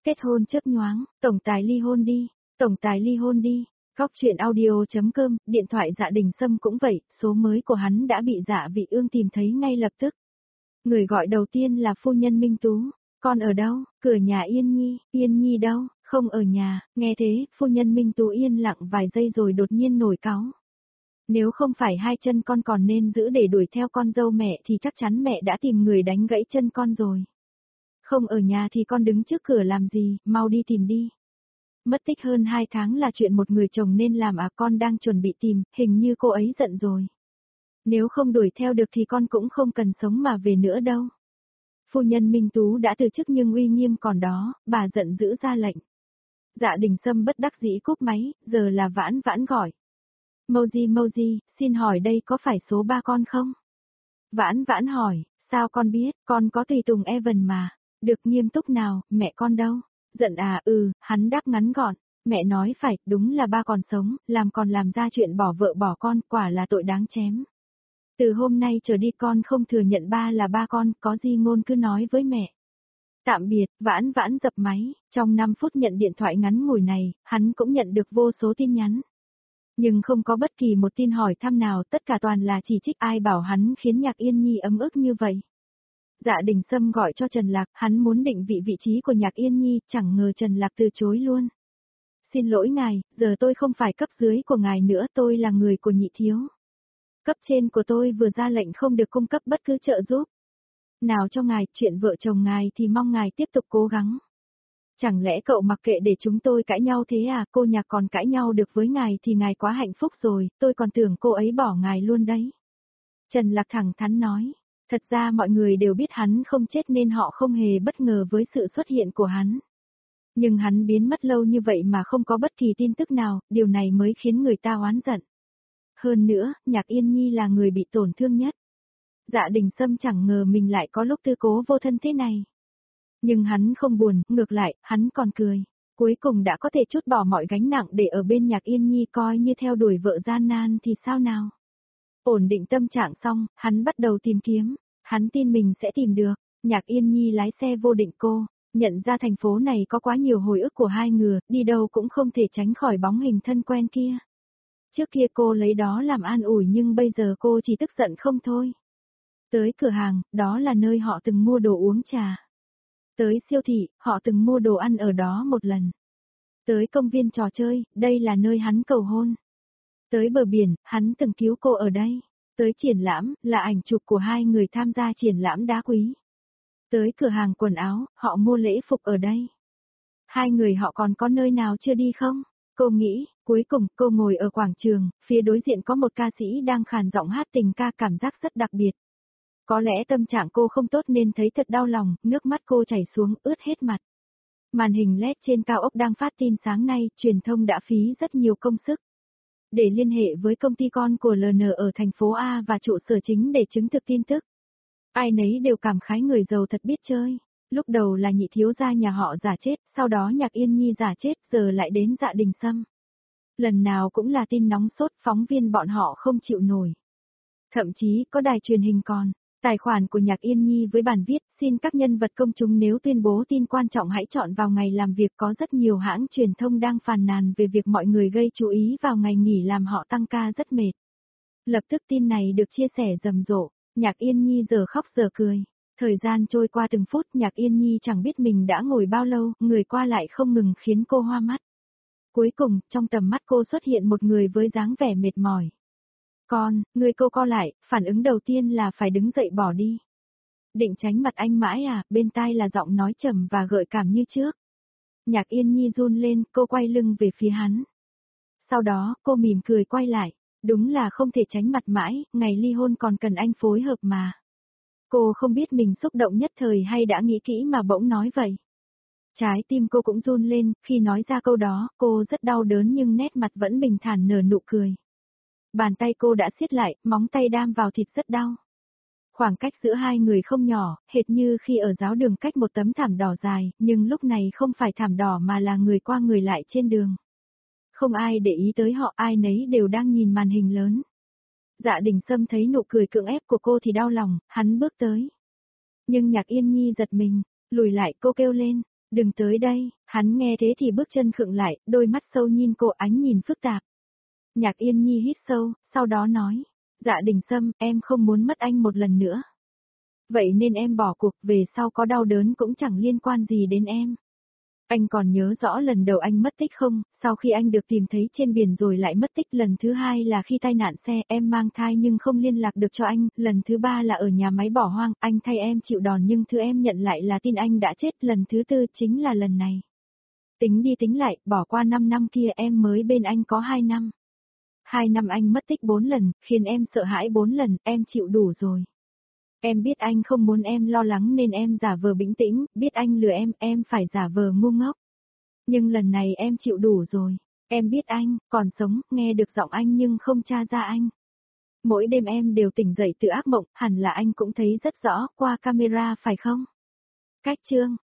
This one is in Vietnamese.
Kết hôn chớp nhoáng, tổng tài ly hôn đi, tổng tài ly hôn đi. Góc chuyện audio.com, điện thoại Dạ Đình Sâm cũng vậy, số mới của hắn đã bị Dạ Vị Ương tìm thấy ngay lập tức. Người gọi đầu tiên là phu nhân Minh Tú, con ở đâu, cửa nhà Yên Nhi đâu, không ở nhà, nghe thế, phu nhân Minh Tú yên lặng vài giây rồi đột nhiên nổi cáu. Nếu không phải hai chân con còn nên giữ để đuổi theo con dâu mẹ thì chắc chắn mẹ đã tìm người đánh gãy chân con rồi. Không ở nhà thì con đứng trước cửa làm gì, mau đi tìm đi. Mất tích hơn 2 tháng là chuyện một người chồng nên làm à, con đang chuẩn bị tìm, hình như cô ấy giận rồi. Nếu không đuổi theo được thì con cũng không cần sống mà về nữa đâu. Phu nhân Minh Tú đã từ chức nhưng uy nghiêm còn đó, bà giận dữ ra lệnh. Dạ Đình Sâm bất đắc dĩ cúp máy, giờ là Vãn Vãn gọi. Mouji, xin hỏi đây có phải số 3 con không? Vãn Vãn hỏi, sao con biết, con có tùy tùng Evan mà. Được, nghiêm túc nào, mẹ con đâu? Giận à, hắn đáp ngắn gọn. Mẹ nói phải, đúng là ba còn sống, còn làm ra chuyện bỏ vợ bỏ con, quả là tội đáng chém. Từ hôm nay trở đi con không thừa nhận ba là ba con, có gì ngôn cứ nói với mẹ. Tạm biệt, Vãn Vãn dập máy, trong 5 phút nhận điện thoại ngắn ngủi này, hắn cũng nhận được vô số tin nhắn. Nhưng không có bất kỳ một tin hỏi thăm nào, tất cả toàn là chỉ trích, ai bảo hắn khiến Nhạc Yên Nhi ấm ức như vậy. Dạ Đình Sâm gọi cho Trần Lạc, hắn muốn định vị trí của Nhạc Yên Nhi, chẳng ngờ Trần Lạc từ chối luôn. Xin lỗi ngài, giờ tôi không phải cấp dưới của ngài nữa, tôi là người của Nhị thiếu. Cấp trên của tôi vừa ra lệnh không được cung cấp bất cứ trợ giúp nào cho ngài, chuyện vợ chồng ngài thì mong ngài tiếp tục cố gắng. Chẳng lẽ cậu mặc kệ để chúng tôi cãi nhau thế à, cô Nhạc còn cãi nhau được với ngài thì ngài quá hạnh phúc rồi, tôi còn tưởng cô ấy bỏ ngài luôn đấy. Trần Lạc thẳng thắn nói, thật ra mọi người đều biết hắn không chết nên họ không hề bất ngờ với sự xuất hiện của hắn. Nhưng hắn biến mất lâu như vậy mà không có bất kỳ tin tức nào, điều này mới khiến người ta oán giận. Hơn nữa, Nhạc Yên Nhi là người bị tổn thương nhất. Dạ Đình Sâm chẳng ngờ mình lại có lúc tư cố vô thân thế này. Nhưng hắn không buồn, ngược lại, hắn còn cười. Cuối cùng đã có thể trút bỏ mọi gánh nặng để ở bên Nhạc Yên Nhi, coi như theo đuổi vợ gian nan thì sao nào. Ổn định tâm trạng xong, hắn bắt đầu tìm kiếm. Hắn tin mình sẽ tìm được. Nhạc Yên Nhi lái xe vô định cô, nhận ra thành phố này có quá nhiều hồi ức của hai người, đi đâu cũng không thể tránh khỏi bóng hình thân quen kia. Trước kia cô lấy đó làm an ủi nhưng bây giờ cô chỉ tức giận không thôi. Tới cửa hàng, đó là nơi họ từng mua đồ uống trà. Tới siêu thị, họ từng mua đồ ăn ở đó một lần. Tới công viên trò chơi, đây là nơi hắn cầu hôn. Tới bờ biển, hắn từng cứu cô ở đây. Tới triển lãm, là ảnh chụp của hai người tham gia triển lãm đá quý. Tới cửa hàng quần áo, họ mua lễ phục ở đây. Hai người họ còn có nơi nào chưa đi không? Cô nghĩ, cuối cùng cô ngồi ở quảng trường, phía đối diện có một ca sĩ đang khàn giọng hát tình ca, cảm giác rất đặc biệt. Có lẽ tâm trạng cô không tốt nên thấy thật đau lòng, nước mắt cô chảy xuống, ướt hết mặt. Màn hình LED trên cao ốc đang phát tin sáng nay, truyền thông đã phí rất nhiều công sức để liên hệ với công ty con của LN ở thành phố A và trụ sở chính để chứng thực tin tức. Ai nấy đều cảm khái người giàu thật biết chơi. Lúc đầu là Nhị thiếu gia nhà họ giả chết, sau đó Nhạc Yên Nhi giả chết, giờ lại đến Dạ Đình Sâm. Lần nào cũng là tin nóng sốt, phóng viên bọn họ không chịu nổi. Thậm chí có đài truyền hình còn, tài khoản của Nhạc Yên Nhi với bản viết, xin các nhân vật công chúng nếu tuyên bố tin quan trọng hãy chọn vào ngày làm việc, có rất nhiều hãng truyền thông đang phàn nàn về việc mọi người gây chú ý vào ngày nghỉ làm họ tăng ca rất mệt. Lập tức tin này được chia sẻ rầm rộ, Nhạc Yên Nhi giờ khóc giờ cười. Thời gian trôi qua từng phút, Nhạc Yên Nhi chẳng biết mình đã ngồi bao lâu, người qua lại không ngừng khiến cô hoa mắt. Cuối cùng, trong tầm mắt cô xuất hiện một người với dáng vẻ mệt mỏi. Người cô co lại, phản ứng đầu tiên là phải đứng dậy bỏ đi. Định tránh mặt anh mãi à, bên tai là giọng nói trầm và gợi cảm như trước. Nhạc Yên Nhi run lên, cô quay lưng về phía hắn. Sau đó, cô mỉm cười quay lại. Đúng là không thể tránh mặt mãi, ngày ly hôn còn cần anh phối hợp mà. Cô không biết mình xúc động nhất thời hay đã nghĩ kỹ mà bỗng nói vậy. Trái tim cô cũng run lên, khi nói ra câu đó, cô rất đau đớn nhưng nét mặt vẫn bình thản nở nụ cười. Bàn tay cô đã siết lại, móng tay đam vào thịt rất đau. Khoảng cách giữa hai người không nhỏ, hệt như khi ở giáo đường cách một tấm thảm đỏ dài, nhưng lúc này không phải thảm đỏ mà là người qua người lại trên đường. Không ai để ý tới họ, ai nấy đều đang nhìn màn hình lớn. Dạ Đình Sâm thấy nụ cười cưỡng ép của cô thì đau lòng, hắn bước tới. Nhưng Nhạc Yên Nhi giật mình, lùi lại, cô kêu lên, Đừng tới đây, hắn nghe thế thì bước chân khựng lại, đôi mắt sâu nhìn cô, ánh nhìn phức tạp. Nhạc Yên Nhi hít sâu, sau đó nói, Dạ Đình Sâm, em không muốn mất anh một lần nữa. Vậy nên em bỏ cuộc, về sau có đau đớn cũng chẳng liên quan gì đến em. Anh còn nhớ rõ lần đầu anh mất tích không, sau khi anh được tìm thấy trên biển rồi lại mất tích, lần thứ hai là khi tai nạn xe, em mang thai nhưng không liên lạc được cho anh, lần thứ ba là ở nhà máy bỏ hoang, anh thay em chịu đòn nhưng thứ em nhận lại là tin anh đã chết, lần thứ tư chính là lần này. Tính đi tính lại, bỏ qua 5 năm kia em mới bên anh có 2 năm. 2 năm anh mất tích 4 lần, khiến em sợ hãi 4 lần, em chịu đủ rồi. Em biết anh không muốn em lo lắng nên em giả vờ bình tĩnh, biết anh lừa em phải giả vờ ngu ngốc. Nhưng lần này em chịu đủ rồi. Em biết anh, còn sống, nghe được giọng anh nhưng không tra ra anh. Mỗi đêm em đều tỉnh dậy từ ác mộng, hẳn là anh cũng thấy rất rõ qua camera phải không? Cách chương